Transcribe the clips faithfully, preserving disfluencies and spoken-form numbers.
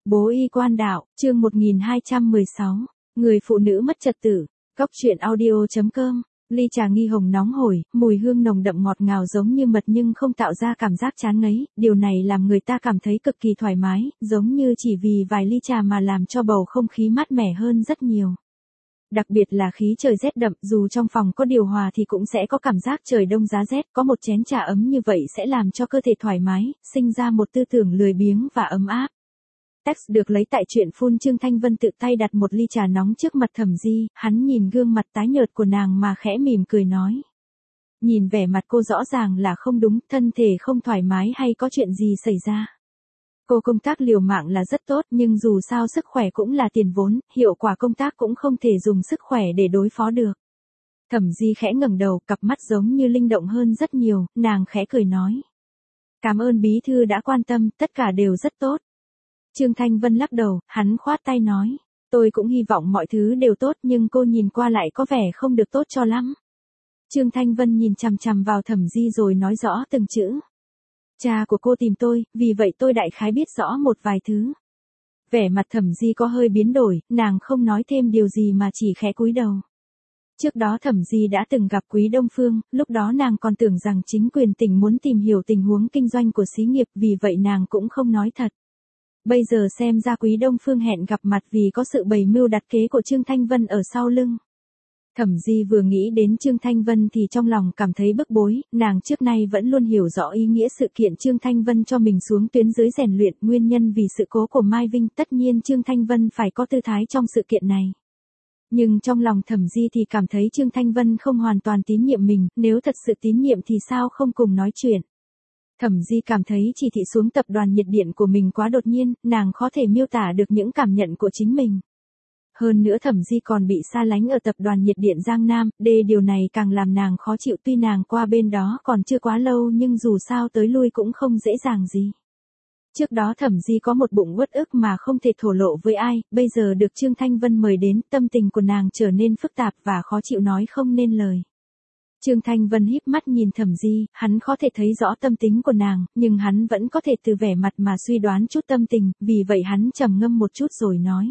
Bố y quan đạo, chương một nghìn hai trăm mười sáu, người phụ nữ mất trật tự, góc truyện audio.com, ly trà nghi hồng nóng hổi, mùi hương nồng đậm ngọt ngào giống như mật nhưng không tạo ra cảm giác chán ngấy, điều này làm người ta cảm thấy cực kỳ thoải mái, giống như chỉ vì vài ly trà mà làm cho bầu không khí mát mẻ hơn rất nhiều. Đặc biệt là khí trời rét đậm, dù trong phòng có điều hòa thì cũng sẽ có cảm giác trời đông giá rét, có một chén trà ấm như vậy sẽ làm cho cơ thể thoải mái, sinh ra một tư tưởng lười biếng và ấm áp. Text được lấy tại truyện phun. Trương Thanh Vân tự tay đặt một ly trà nóng trước mặt Thẩm Di, hắn nhìn gương mặt tái nhợt của nàng mà khẽ mỉm cười nói. Nhìn vẻ mặt cô rõ ràng là không đúng, thân thể không thoải mái hay có chuyện gì xảy ra. Cô công tác liều mạng là rất tốt nhưng dù sao sức khỏe cũng là tiền vốn, hiệu quả công tác cũng không thể dùng sức khỏe để đối phó được. Thẩm Di khẽ ngẩng đầu, cặp mắt giống như linh động hơn rất nhiều, nàng khẽ cười nói. Cảm ơn bí thư đã quan tâm, tất cả đều rất tốt. Trương Thanh Vân lắc đầu, hắn khoát tay nói. Tôi cũng hy vọng mọi thứ đều tốt nhưng cô nhìn qua lại có vẻ không được tốt cho lắm. Trương Thanh Vân nhìn chằm chằm vào Thẩm Di rồi nói rõ từng chữ. Cha của cô tìm tôi, vì vậy tôi đại khái biết rõ một vài thứ. Vẻ mặt Thẩm Di có hơi biến đổi, nàng không nói thêm điều gì mà chỉ khẽ cúi đầu. Trước đó Thẩm Di đã từng gặp Quý Đông Phương, lúc đó nàng còn tưởng rằng chính quyền tỉnh muốn tìm hiểu tình huống kinh doanh của xí nghiệp, vì vậy nàng cũng không nói thật. Bây giờ xem ra Quý Đông Phương hẹn gặp mặt vì có sự bày mưu đặt kế của Trương Thanh Vân ở sau lưng. Thẩm Di vừa nghĩ đến Trương Thanh Vân thì trong lòng cảm thấy bức bối, nàng trước nay vẫn luôn hiểu rõ ý nghĩa sự kiện Trương Thanh Vân cho mình xuống tuyến dưới rèn luyện, nguyên nhân vì sự cố của Mai Vinh, tất nhiên Trương Thanh Vân phải có tư thái trong sự kiện này. Nhưng trong lòng Thẩm Di thì cảm thấy Trương Thanh Vân không hoàn toàn tín nhiệm mình, nếu thật sự tín nhiệm thì sao không cùng nói chuyện. Thẩm Di cảm thấy chỉ thị xuống tập đoàn nhiệt điện của mình quá đột nhiên, nàng khó thể miêu tả được những cảm nhận của chính mình. Hơn nữa Thẩm Di còn bị xa lánh ở tập đoàn nhiệt điện Giang Nam, đê điều này càng làm nàng khó chịu, tuy nàng qua bên đó còn chưa quá lâu nhưng dù sao tới lui cũng không dễ dàng gì. Trước đó Thẩm Di có một bụng uất ức mà không thể thổ lộ với ai, bây giờ được Trương Thanh Vân mời đến, tâm tình của nàng trở nên phức tạp và khó chịu nói không nên lời. Trương Thanh Vân híp mắt nhìn Thẩm Di, hắn có thể thấy rõ tâm tính của nàng, nhưng hắn vẫn có thể từ vẻ mặt mà suy đoán chút tâm tình, vì vậy hắn trầm ngâm một chút rồi nói.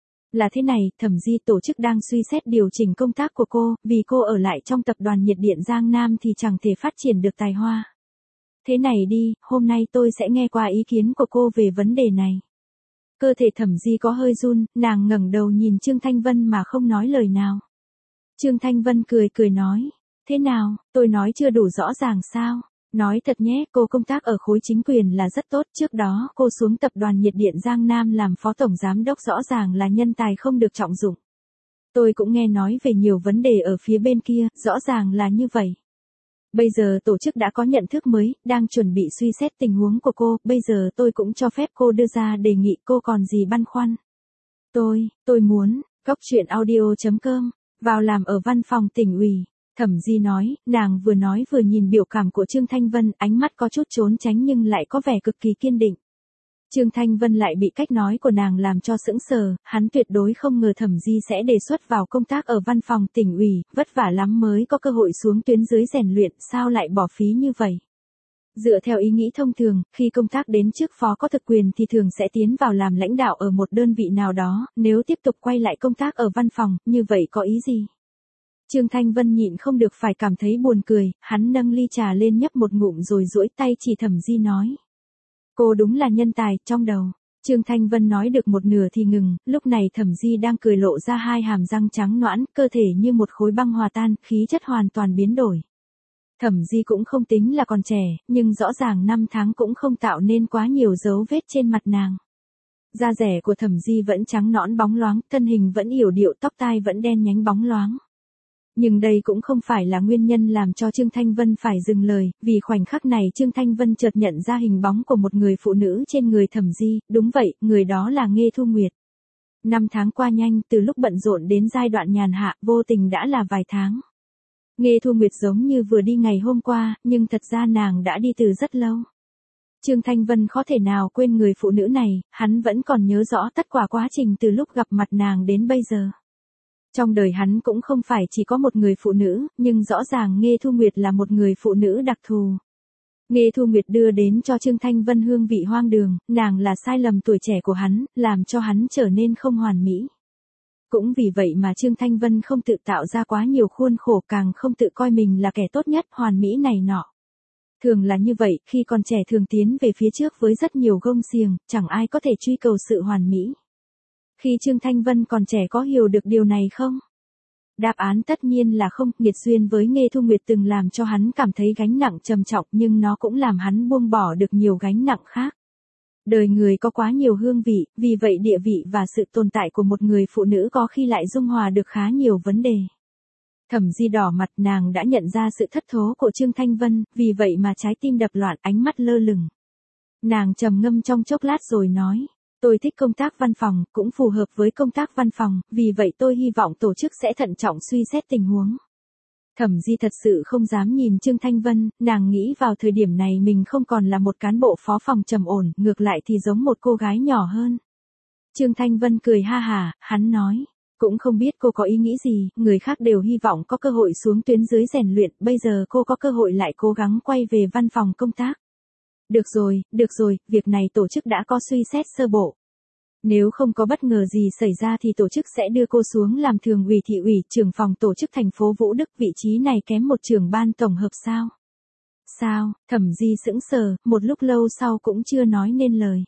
Là thế này, Thẩm Di, tổ chức đang suy xét điều chỉnh công tác của cô, vì cô ở lại trong tập đoàn nhiệt điện Giang Nam thì chẳng thể phát triển được tài hoa. Thế này đi, hôm nay tôi sẽ nghe qua ý kiến của cô về vấn đề này. Cơ thể Thẩm Di có hơi run, nàng ngẩng đầu nhìn Trương Thanh Vân mà không nói lời nào. Trương Thanh Vân cười cười nói. Thế nào, tôi nói chưa đủ rõ ràng sao? Nói thật nhé, cô công tác ở khối chính quyền là rất tốt, trước đó cô xuống tập đoàn nhiệt điện Giang Nam làm phó tổng giám đốc rõ ràng là nhân tài không được trọng dụng. Tôi cũng nghe nói về nhiều vấn đề ở phía bên kia, rõ ràng là như vậy. Bây giờ tổ chức đã có nhận thức mới, đang chuẩn bị suy xét tình huống của cô, bây giờ tôi cũng cho phép cô đưa ra đề nghị, cô còn gì băn khoăn. Tôi, tôi muốn, góc truyện audio.com, vào làm ở văn phòng tỉnh ủy. Thẩm Di nói, nàng vừa nói vừa nhìn biểu cảm của Trương Thanh Vân, ánh mắt có chút trốn tránh nhưng lại có vẻ cực kỳ kiên định. Trương Thanh Vân lại bị cách nói của nàng làm cho sững sờ, hắn tuyệt đối không ngờ Thẩm Di sẽ đề xuất vào công tác ở văn phòng tỉnh ủy, vất vả lắm mới có cơ hội xuống tuyến dưới rèn luyện, sao lại bỏ phí như vậy. Dựa theo ý nghĩ thông thường, khi công tác đến chức phó có thực quyền thì thường sẽ tiến vào làm lãnh đạo ở một đơn vị nào đó, nếu tiếp tục quay lại công tác ở văn phòng, như vậy có ý gì? Trương Thanh Vân nhịn không được phải cảm thấy buồn cười, hắn nâng ly trà lên nhấp một ngụm rồi duỗi tay chỉ Thẩm Di nói. Cô đúng là nhân tài, trong đầu. Trương Thanh Vân nói được một nửa thì ngừng, lúc này Thẩm Di đang cười lộ ra hai hàm răng trắng nõn, cơ thể như một khối băng hòa tan, khí chất hoàn toàn biến đổi. Thẩm Di cũng không tính là còn trẻ, nhưng rõ ràng năm tháng cũng không tạo nên quá nhiều dấu vết trên mặt nàng. Da rẻ của Thẩm Di vẫn trắng nõn bóng loáng, thân hình vẫn yểu điệu, tóc tai vẫn đen nhánh bóng loáng. Nhưng đây cũng không phải là nguyên nhân làm cho Trương Thanh Vân phải dừng lời, vì khoảnh khắc này Trương Thanh Vân chợt nhận ra hình bóng của một người phụ nữ trên người Thẩm Di, đúng vậy, người đó là Nghê Thu Nguyệt. Năm tháng qua nhanh, từ lúc bận rộn đến giai đoạn nhàn hạ, vô tình đã là vài tháng. Nghê Thu Nguyệt giống như vừa đi ngày hôm qua, nhưng thật ra nàng đã đi từ rất lâu. Trương Thanh Vân khó thể nào quên người phụ nữ này, hắn vẫn còn nhớ rõ tất cả quá trình từ lúc gặp mặt nàng đến bây giờ. Trong đời hắn cũng không phải chỉ có một người phụ nữ, nhưng rõ ràng Nghê Thu Nguyệt là một người phụ nữ đặc thù. Nghê Thu Nguyệt đưa đến cho Trương Thanh Vân hương vị hoang đường, nàng là sai lầm tuổi trẻ của hắn, làm cho hắn trở nên không hoàn mỹ. Cũng vì vậy mà Trương Thanh Vân không tự tạo ra quá nhiều khuôn khổ, càng không tự coi mình là kẻ tốt nhất, hoàn mỹ này nọ. Thường là như vậy, khi còn trẻ thường tiến về phía trước với rất nhiều gông xiềng, chẳng ai có thể truy cầu sự hoàn mỹ. Khi Trương Thanh Vân còn trẻ có hiểu được điều này không? Đáp án tất nhiên là không. Nghiệt duyên với Nghê Thu Nguyệt từng làm cho hắn cảm thấy gánh nặng trầm trọng, nhưng nó cũng làm hắn buông bỏ được nhiều gánh nặng khác. Đời người có quá nhiều hương vị, vì vậy địa vị và sự tồn tại của một người phụ nữ có khi lại dung hòa được khá nhiều vấn đề. Thẩm Di đỏ mặt, nàng đã nhận ra sự thất thố của Trương Thanh Vân, vì vậy mà trái tim đập loạn, ánh mắt lơ lửng. Nàng trầm ngâm trong chốc lát rồi nói, tôi thích công tác văn phòng, cũng phù hợp với công tác văn phòng, vì vậy tôi hy vọng tổ chức sẽ thận trọng suy xét tình huống. Thẩm Di thật sự không dám nhìn Trương Thanh Vân, nàng nghĩ vào thời điểm này mình không còn là một cán bộ phó phòng trầm ổn, ngược lại thì giống một cô gái nhỏ hơn. Trương Thanh Vân cười ha hả, hắn nói, cũng không biết cô có ý nghĩ gì, người khác đều hy vọng có cơ hội xuống tuyến dưới rèn luyện, bây giờ cô có cơ hội lại cố gắng quay về văn phòng công tác. Được rồi, được rồi, việc này tổ chức đã có suy xét sơ bộ. Nếu không có bất ngờ gì xảy ra thì tổ chức sẽ đưa cô xuống làm thường ủy thị ủy, trưởng phòng tổ chức thành phố Vũ Đức, vị trí này kém một trưởng ban tổng hợp sao? Sao? Thẩm Di sững sờ, một lúc lâu sau cũng chưa nói nên lời.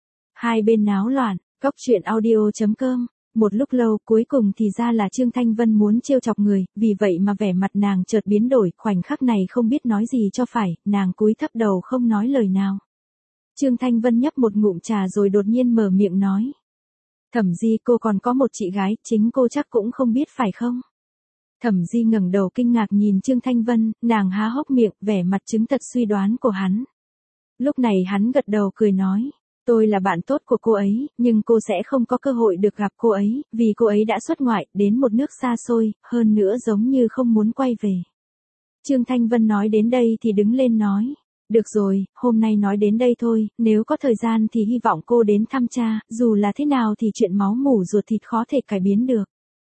Hai bên náo loạn, góc truyện audio chấm com. Một lúc lâu, cuối cùng thì ra là Trương Thanh Vân muốn trêu chọc người, vì vậy mà vẻ mặt nàng chợt biến đổi, khoảnh khắc này không biết nói gì cho phải, nàng cúi thấp đầu không nói lời nào. Trương Thanh Vân nhấp một ngụm trà rồi đột nhiên mở miệng nói. Thẩm Di, cô còn có một chị gái, chính cô chắc cũng không biết phải không? Thẩm Di ngẩng đầu kinh ngạc nhìn Trương Thanh Vân, nàng há hốc miệng, vẻ mặt chứng thật suy đoán của hắn. Lúc này hắn gật đầu cười nói. Tôi là bạn tốt của cô ấy, nhưng cô sẽ không có cơ hội được gặp cô ấy, vì cô ấy đã xuất ngoại, đến một nước xa xôi, hơn nữa giống như không muốn quay về. Trương Thanh Vân nói đến đây thì đứng lên nói. Được rồi, hôm nay nói đến đây thôi, nếu có thời gian thì hy vọng cô đến thăm cha, dù là thế nào thì chuyện máu mủ ruột thịt khó thể cải biến được.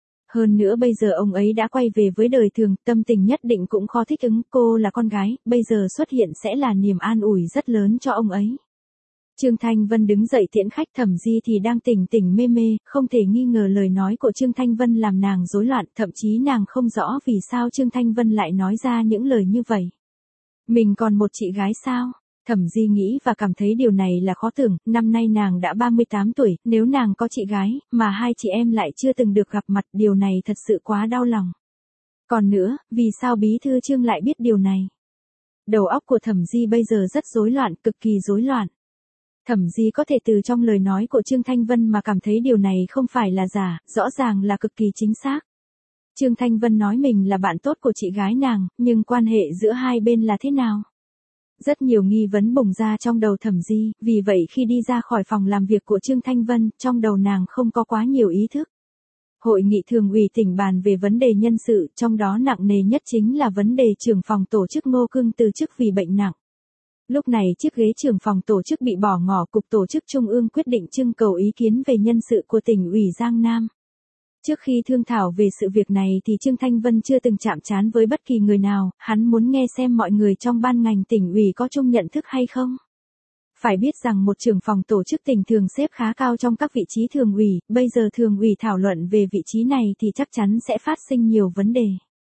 Hơn nữa bây giờ ông ấy đã quay về với đời thường, tâm tình nhất định cũng khó thích ứng, cô là con gái, bây giờ xuất hiện sẽ là niềm an ủi rất lớn cho ông ấy. Trương Thanh Vân đứng dậy tiễn khách. Thẩm Di thì đang tỉnh tỉnh mê mê, không thể nghi ngờ lời nói của Trương Thanh Vân làm nàng rối loạn, thậm chí nàng không rõ vì sao Trương Thanh Vân lại nói ra những lời như vậy. Mình còn một chị gái sao? Thẩm Di nghĩ và cảm thấy điều này là khó tưởng, năm nay nàng đã ba mươi tám tuổi, nếu nàng có chị gái, mà hai chị em lại chưa từng được gặp mặt, điều này thật sự quá đau lòng. Còn nữa, vì sao bí thư Trương lại biết điều này? Đầu óc của Thẩm Di bây giờ rất rối loạn, cực kỳ rối loạn. Thẩm Di có thể từ trong lời nói của Trương Thanh Vân mà cảm thấy điều này không phải là giả, rõ ràng là cực kỳ chính xác. Trương Thanh Vân nói mình là bạn tốt của chị gái nàng, nhưng quan hệ giữa hai bên là thế nào? Rất nhiều nghi vấn bùng ra trong đầu Thẩm Di, vì vậy khi đi ra khỏi phòng làm việc của Trương Thanh Vân, trong đầu nàng không có quá nhiều ý thức. Hội nghị thường ủy tỉnh bàn về vấn đề nhân sự, trong đó nặng nề nhất chính là vấn đề trưởng phòng tổ chức Ngô Cưng từ chức vì bệnh nặng. Lúc này chiếc ghế trưởng phòng tổ chức bị bỏ ngỏ, cục tổ chức Trung ương quyết định trưng cầu ý kiến về nhân sự của tỉnh ủy Giang Nam. Trước khi thương thảo về sự việc này thì Trương Thanh Vân chưa từng chạm trán với bất kỳ người nào, hắn muốn nghe xem mọi người trong ban ngành tỉnh ủy có chung nhận thức hay không. Phải biết rằng một trưởng phòng tổ chức tỉnh thường xếp khá cao trong các vị trí thường ủy, bây giờ thường ủy thảo luận về vị trí này thì chắc chắn sẽ phát sinh nhiều vấn đề.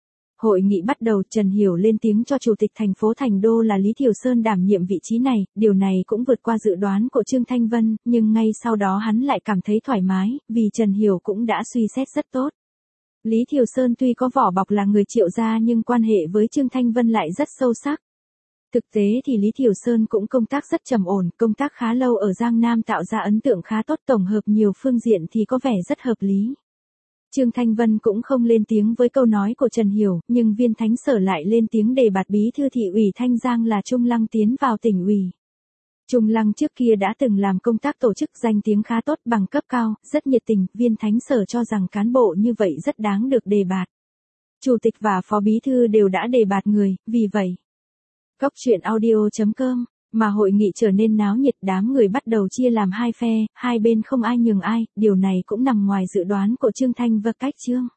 Hội nghị bắt đầu, Trần Hiểu lên tiếng cho Chủ tịch thành phố Thành Đô là Lý Thiều Sơn đảm nhiệm vị trí này, điều này cũng vượt qua dự đoán của Trương Thanh Vân, nhưng ngay sau đó hắn lại cảm thấy thoải mái, vì Trần Hiểu cũng đã suy xét rất tốt. Lý Thiều Sơn tuy có vỏ bọc là người Triệu gia nhưng quan hệ với Trương Thanh Vân lại rất sâu sắc. Thực tế thì Lý Thiều Sơn cũng công tác rất trầm ổn, công tác khá lâu ở Giang Nam tạo ra ấn tượng khá tốt, tổng hợp nhiều phương diện thì có vẻ rất hợp lý. Trương Thanh Vân cũng không lên tiếng với câu nói của Trần Hiểu, nhưng Viên Thánh Sở lại lên tiếng đề bạt bí thư thị ủy Thanh Giang là Trung Lăng tiến vào tỉnh ủy. Trung Lăng trước kia đã từng làm công tác tổ chức, danh tiếng khá tốt, bằng cấp cao, rất nhiệt tình, Viên Thánh Sở cho rằng cán bộ như vậy rất đáng được đề bạt. Chủ tịch và phó bí thư đều đã đề bạt người, vì vậy. Góc truyện audio chấm com, mà hội nghị trở nên náo nhiệt, đám người bắt đầu chia làm hai phe, hai bên không ai nhường ai, điều này cũng nằm ngoài dự đoán của Trương Thanh và Cách Trương.